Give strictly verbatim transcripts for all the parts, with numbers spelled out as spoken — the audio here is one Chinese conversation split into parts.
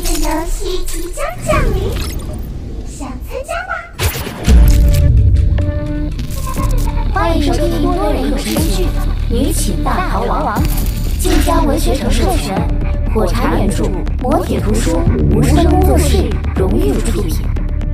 的游戏即将降临，想参加吗？欢迎收听多人有声剧《女寝大逃亡》，晋江文学城授权，火柴原著，磨铁图书，无声工作室荣誉出品。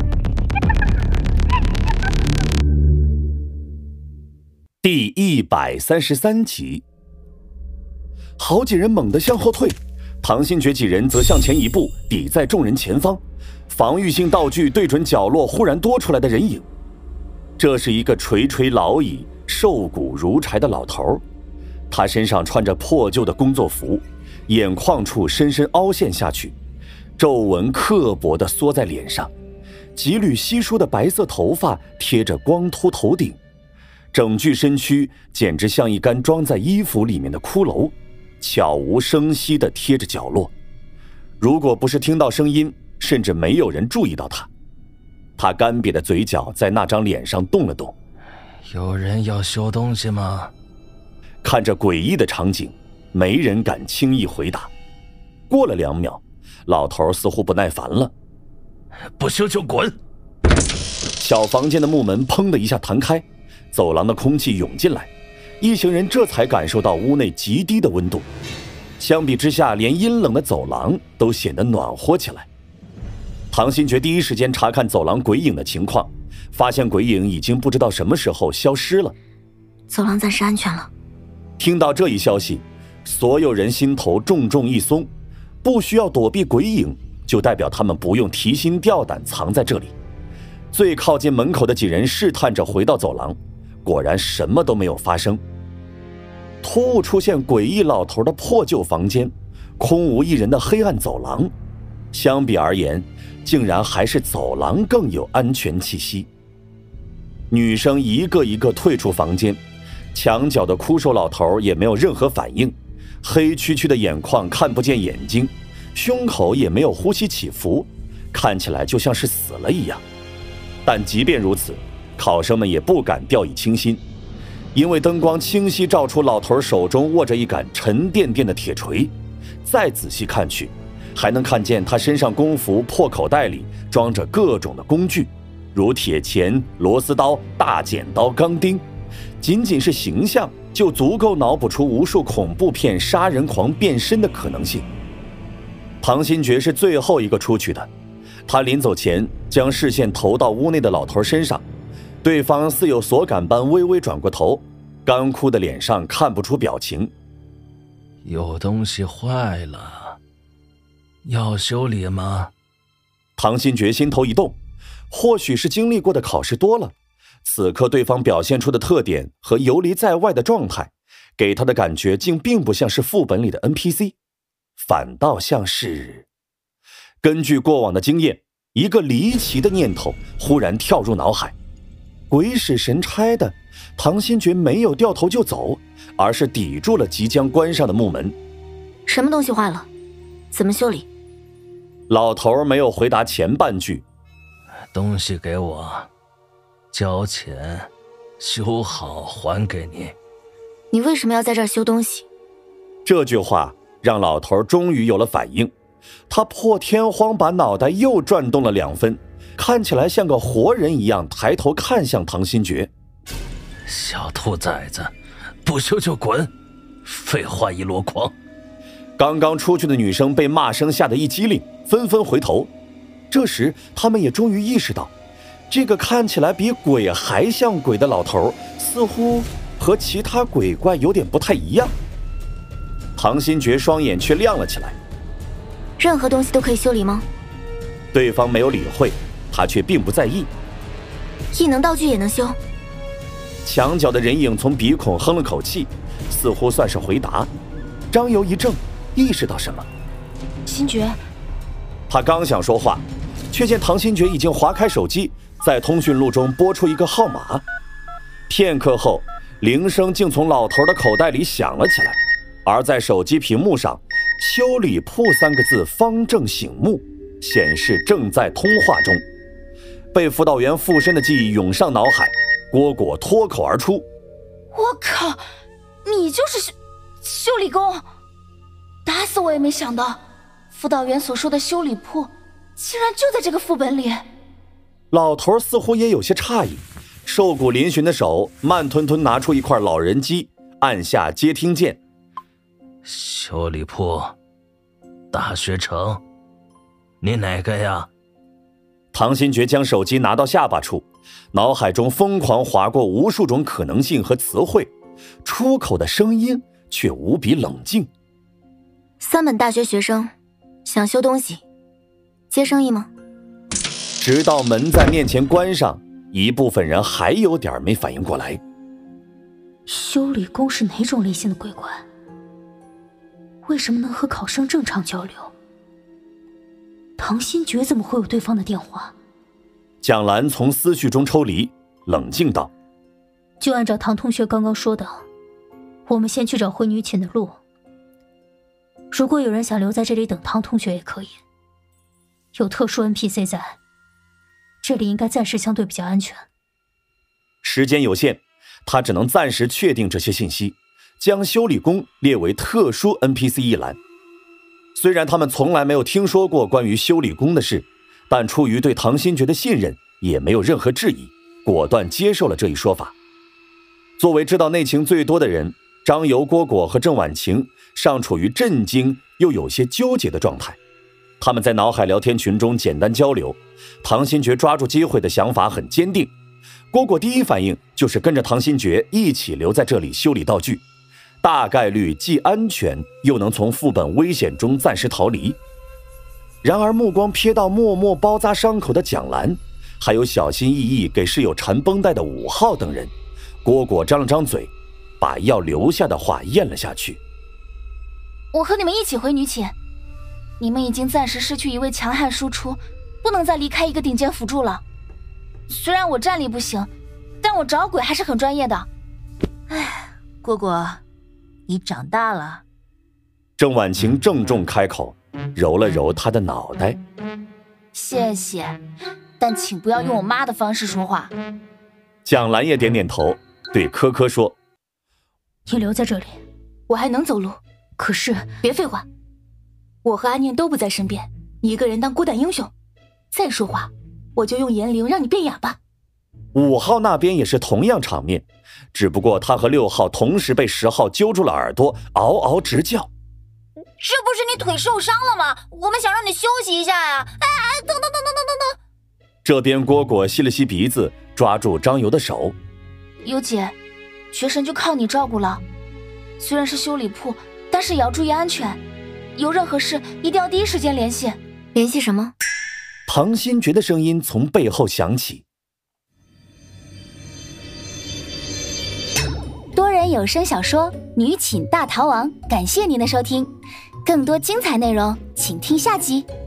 第一百三十三集，好几人猛地向后退，唐新觉几人则向前一步，抵在众人前方，防御性道具对准角落忽然多出来的人影。这是一个垂垂老矣、瘦骨如柴的老头，他身上穿着破旧的工作服，眼眶处深深凹陷下去，皱纹刻薄地缩在脸上，几缕稀疏的白色头发贴着光秃头顶，整具身躯简直像一干装在衣服里面的骷髅，悄无声息地贴着角落。如果不是听到声音，甚至没有人注意到他。他干瘪的嘴角在那张脸上动了动。 有人要修东西吗？ 看着诡异的场景，没人敢轻易回答。过了两秒，老头似乎不耐烦了。 不修就滚！ 小房间的木门砰的一下弹开，走廊的空气涌进来，一行人这才感受到屋内极低的温度。相比之下，连阴冷的走廊都显得暖和起来。唐新觉第一时间查看走廊鬼影的情况，发现鬼影已经不知道什么时候消失了。 走廊暂时安全了。 听到这一消息，所有人心头重重一松，不需要躲避鬼影，就代表他们不用提心吊胆藏在这里。最靠近门口的几人试探着回到走廊，果然什么都没有发生。突兀出现诡异老头的破旧房间，空无一人的黑暗走廊，相比而言，竟然还是走廊更有安全气息。女生一个一个退出房间，墙角的枯瘦老头也没有任何反应，黑黢黢的眼眶看不见眼睛，胸口也没有呼吸起伏，看起来就像是死了一样。但即便如此，考生们也不敢掉以轻心，因为灯光清晰照出老头手中握着一杆沉甸甸的铁锤，再仔细看去，还能看见他身上工服破口袋里装着各种的工具，如铁钳、螺丝刀、大剪刀、钢钉，仅仅是形象就足够脑补出无数恐怖片杀人狂变身的可能性。唐新觉是最后一个出去的，他临走前将视线投到屋内的老头身上，对方似有所感般微微转过头，干枯的脸上看不出表情。 有东西坏了，要修理吗？ 唐新觉心头一动，或许是经历过的考试多了，此刻对方表现出的特点和游离在外的状态，给他的感觉竟并不像是副本里的 N P C， 反倒像是……根据过往的经验，一个离奇的念头忽然跳入脑海。鬼使神差的，唐新觉没有掉头就走，而是抵住了即将关上的木门。 什么东西坏了？怎么修理？ 老头没有回答前半句。 东西给我，交钱，修好还给你。 你为什么要在这儿修东西？ 这句话让老头终于有了反应，他破天荒把脑袋又转动了两分，看起来像个活人一样抬头看向唐新觉。 小兔崽子，不修就滚，废话一箩筐。 刚刚出去的女生被骂声吓得一激灵，纷纷回头。这时他们也终于意识到，这个看起来比鬼还像鬼的老头似乎和其他鬼怪有点不太一样。唐新觉双眼却亮了起来。 任何东西都可以修理吗？ 对方没有理会，他却并不在意。 异能道具也能修？ 墙角的人影从鼻孔哼了口气，似乎算是回答。张游一怔，意识到什么。 新觉， 他刚想说话，却见唐新觉已经划开手机，在通讯录中拨出一个号码。片刻后，铃声竟从老头的口袋里响了起来，而在手机屏幕上，修理铺三个字方正醒目，显示正在通话中。被辅导员附身的记忆涌上脑海，蝈蝈脱口而出： 我靠，你就是修修理工，打死我也没想到辅导员所说的修理铺，竟然就在这个副本里。 老头似乎也有些诧异，瘦骨嶙峋的手慢吞吞拿出一块老人机，按下接听键。 修理铺，大学城，你哪个呀？ 唐新觉将手机拿到下巴处，脑海中疯狂划过无数种可能性和词汇，出口的声音却无比冷静。 三本大学学生想修东西，接生意吗？ 直到门在面前关上，一部分人还有点没反应过来。 修理工是哪种类型的鬼怪？为什么能和考生正常交流？唐新觉怎么会有对方的电话？ 蒋兰从思绪中抽离，冷静道： 就按照唐同学刚刚说的，我们先去找回女寝的路。如果有人想留在这里等唐同学也可以，有特殊 N P C 在，这里应该暂时相对比较安全。 时间有限，他只能暂时确定这些信息，将修理工列为特殊 N P C 一栏。虽然他们从来没有听说过关于修理工的事，但出于对唐新觉的信任，也没有任何质疑，果断接受了这一说法。作为知道内情最多的人，张游、蝈蝈和郑婉晴尚处于震惊又有些纠结的状态。他们在脑海聊天群中简单交流，唐新觉抓住机会的想法很坚定。蝈蝈第一反应就是跟着唐新觉一起留在这里修理道具，大概率既安全又能从副本危险中暂时逃离。然而目光瞥到默默包扎伤口的蒋兰，还有小心翼翼给室友缠绷带的五号等人，蝈蝈张了张嘴，把要留下的话咽了下去。 我和你们一起回女寝，你们已经暂时失去一位强悍输出，不能再离开一个顶尖辅助了。虽然我战力不行，但我找鬼还是很专业的。 唉，蝈蝈，你长大了。 郑婉晴郑重开口，揉了揉他的脑袋。 谢谢，但请不要用我妈的方式说话。 蒋兰也点点头，对科科说： 你留在这里， 我还能走路。 可是别废话，我和阿念都不在身边，你一个人当孤胆英雄。再说话，我就用言灵让你变哑巴。 五号那边也是同样场面，只不过他和六号同时被十号揪住了耳朵，嗷嗷直叫。 是不是你腿受伤了吗？我们想让你休息一下呀！哎，疼疼疼疼疼疼疼！ 这边蝈蝈吸了吸鼻子，抓住张游的手。 尤姐，学神就靠你照顾了。虽然是修理铺，但是也要注意安全。有任何事一定要第一时间联系。 联系什么？ 唐新觉的声音从背后响起。 多人有声小说《女寝大逃亡》，感谢您的收听。更多精彩内容，请听下集。